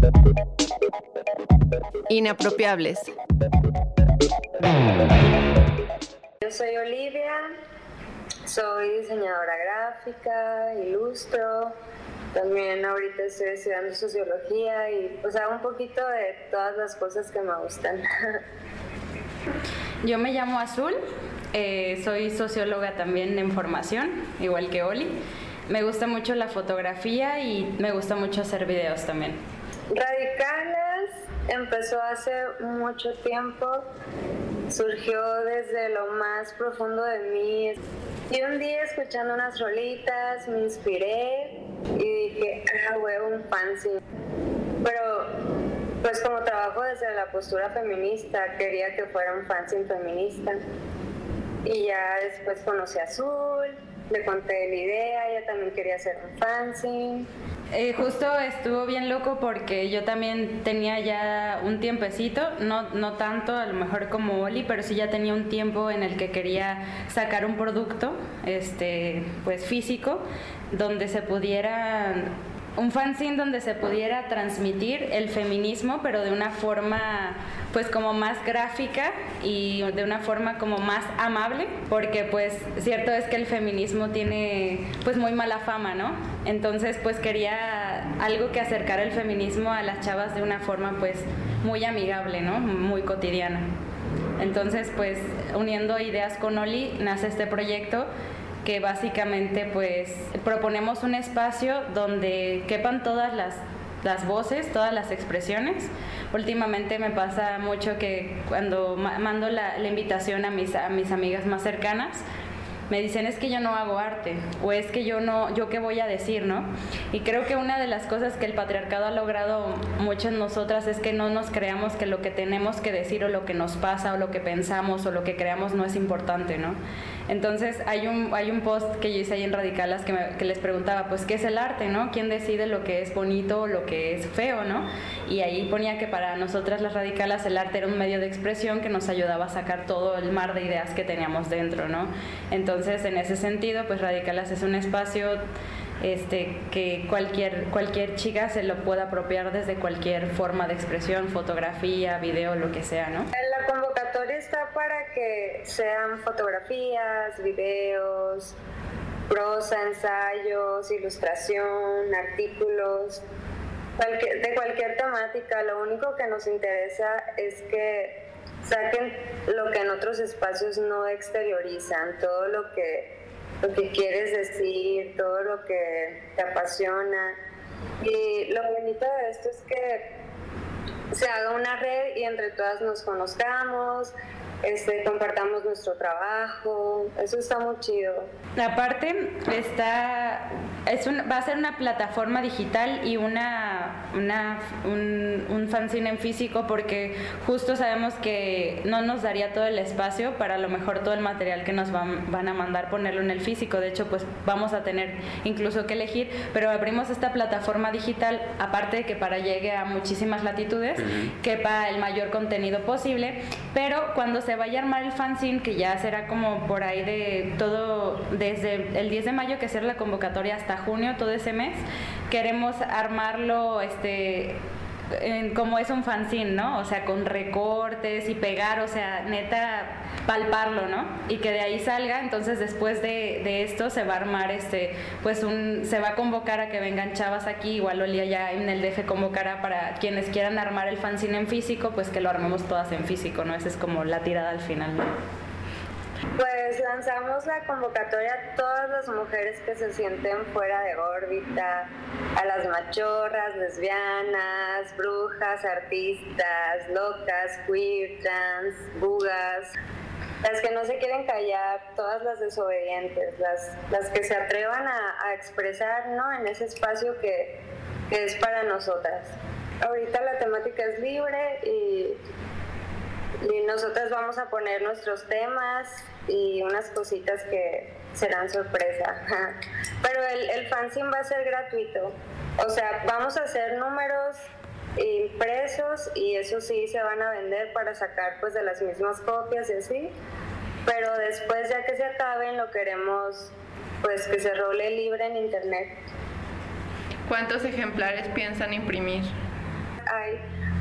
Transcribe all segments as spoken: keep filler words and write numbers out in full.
Inapropiables. Yo soy Olivia, soy diseñadora gráfica, ilustro, también ahorita estoy estudiando sociología y pues hago un poquito de todas las cosas que me gustan. Yo me llamo Azul, eh, soy socióloga también en formación, igual que Oli. Me gusta mucho la fotografía y me gusta mucho hacer videos también. Radicalas empezó hace mucho tiempo, surgió desde lo más profundo de mí. Y un día escuchando unas rolitas me inspiré y dije, ah, huevo, un fanzine. Pero pues como trabajo desde la postura feminista, quería que fuera un fanzine feminista. Y ya después conocí a Azul, le conté la idea, ella también quería hacer un fanzine. Eh, justo estuvo bien loco porque yo también tenía ya un tiempecito, no, no tanto a lo mejor como Oli, pero sí ya tenía un tiempo en el que quería sacar un producto este, pues físico donde se pudiera, un fanzine donde se pudiera transmitir el feminismo, pero de una forma pues como más gráfica y de una forma como más amable, porque pues cierto es que el feminismo tiene pues muy mala fama, ¿no? Entonces pues quería algo que acercara el feminismo a las chavas de una forma pues muy amigable, ¿no? Muy cotidiana. Entonces pues uniendo ideas con Oli nace este proyecto que básicamente pues proponemos un espacio donde quepan todas las, las voces, todas las expresiones. Últimamente me pasa mucho que cuando ma- mando la, la invitación a mis, a mis amigas más cercanas, me dicen es que yo no hago arte o es que yo no, yo qué voy a decir, ¿no? Y creo que una de las cosas que el patriarcado ha logrado mucho en nosotras es que no nos creamos que lo que tenemos que decir o lo que nos pasa o lo que pensamos o lo que creamos no es importante, ¿no? Entonces hay un, hay un post que yo hice ahí en Radicalas que, me, que les preguntaba, pues, ¿qué es el arte, no? ¿Quién decide lo que es bonito o lo que es feo, no? Y ahí ponía que para nosotras las Radicalas el arte era un medio de expresión que nos ayudaba a sacar todo el mar de ideas que teníamos dentro, ¿no? Entonces, en ese sentido, pues Radicalas es un espacio este, que cualquier, cualquier chica se lo pueda apropiar desde cualquier forma de expresión, fotografía, video, lo que sea, ¿no? La convocatoria está para que sean fotografías, videos, prosa, ensayos, ilustración, artículos, cualquier, de cualquier temática. Lo único que nos interesa es que saquen lo que en otros espacios no exteriorizan, todo lo que, lo que quieres decir, todo lo que te apasiona. Y lo bonito de esto es que se haga una red y entre todas nos conozcamos, este, compartamos nuestro trabajo, eso está muy chido. Aparte, está, es un, va a ser una plataforma digital y una, una, un, un fanzine en físico porque justo sabemos que no nos daría todo el espacio para a lo mejor todo el material que nos van, van a mandar ponerlo en el físico. De hecho, pues vamos a tener incluso que elegir, pero abrimos esta plataforma digital, aparte de que para llegue a muchísimas latitudes, uh-huh. quepa el mayor contenido posible, pero cuando se vaya a armar el fanzine, que ya será como por ahí de todo, desde el diez de mayo, que será la convocatoria, hasta junio, todo ese mes, queremos armarlo este en, como es un fanzine, ¿no? O sea, con recortes y pegar, o sea, neta, palparlo, ¿no? Y que de ahí salga. Entonces después de, de esto se va a armar este, pues un, se va a convocar a que vengan chavas aquí, igual Olía ya en el D F convocará para quienes quieran armar el fanzine en físico, pues que lo armemos todas en físico, ¿no? Esa es como la tirada al final, ¿no? Pues lanzamos la convocatoria a todas las mujeres que se sienten fuera de órbita, a las machorras, lesbianas, brujas, artistas, locas, queer, trans, bugas, las que no se quieren callar, todas las desobedientes, las, las que se atrevan a, a expresar, ¿no? En ese espacio que, que es para nosotras. Ahorita la temática es libre y, y nosotras vamos a poner nuestros temas y unas cositas que serán sorpresa. Pero el, el fanzine va a ser gratuito. O sea, vamos a hacer números impresos y eso sí se van a vender para sacar pues de las mismas copias y así. Pero después, ya que se acaben, lo queremos pues que se role libre en internet. ¿Cuántos ejemplares piensan imprimir?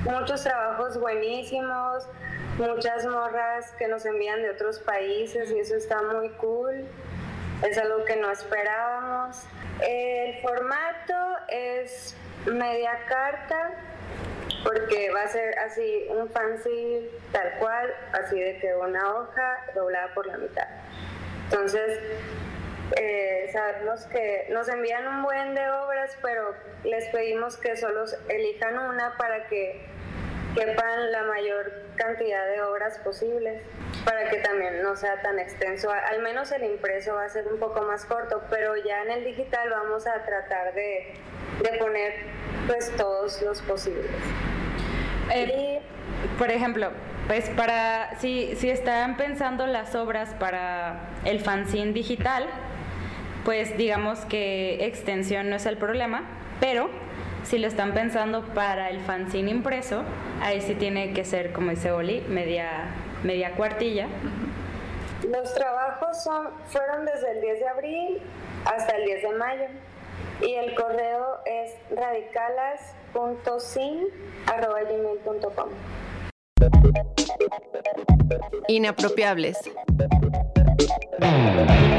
muchos trabajos buenísimos, muchas morras que nos envían de otros países y eso está muy cool, es algo que no esperábamos. El formato es media carta, porque va a ser así un fanzine tal cual, así de que una hoja doblada por la mitad. Entonces, eh, sabemos que nos envían un buen de obras, pero les pedimos que solo elijan una para que quepan la mayor cantidad de obras posibles, para que también no sea tan extenso. Al menos el impreso va a ser un poco más corto, pero ya en el digital vamos a tratar de, de poner pues todos los posibles. Eh, y, por ejemplo, pues para si, si están pensando las obras para el fanzine digital, pues digamos que extensión no es el problema, pero si lo están pensando para el fanzine impreso, ahí sí tiene que ser, como dice Oli, media, media cuartilla. Los trabajos son, fueron desde el diez de abril hasta el diez de mayo y el correo es radicalas punto sin arroba gmail punto com. Inapropiables.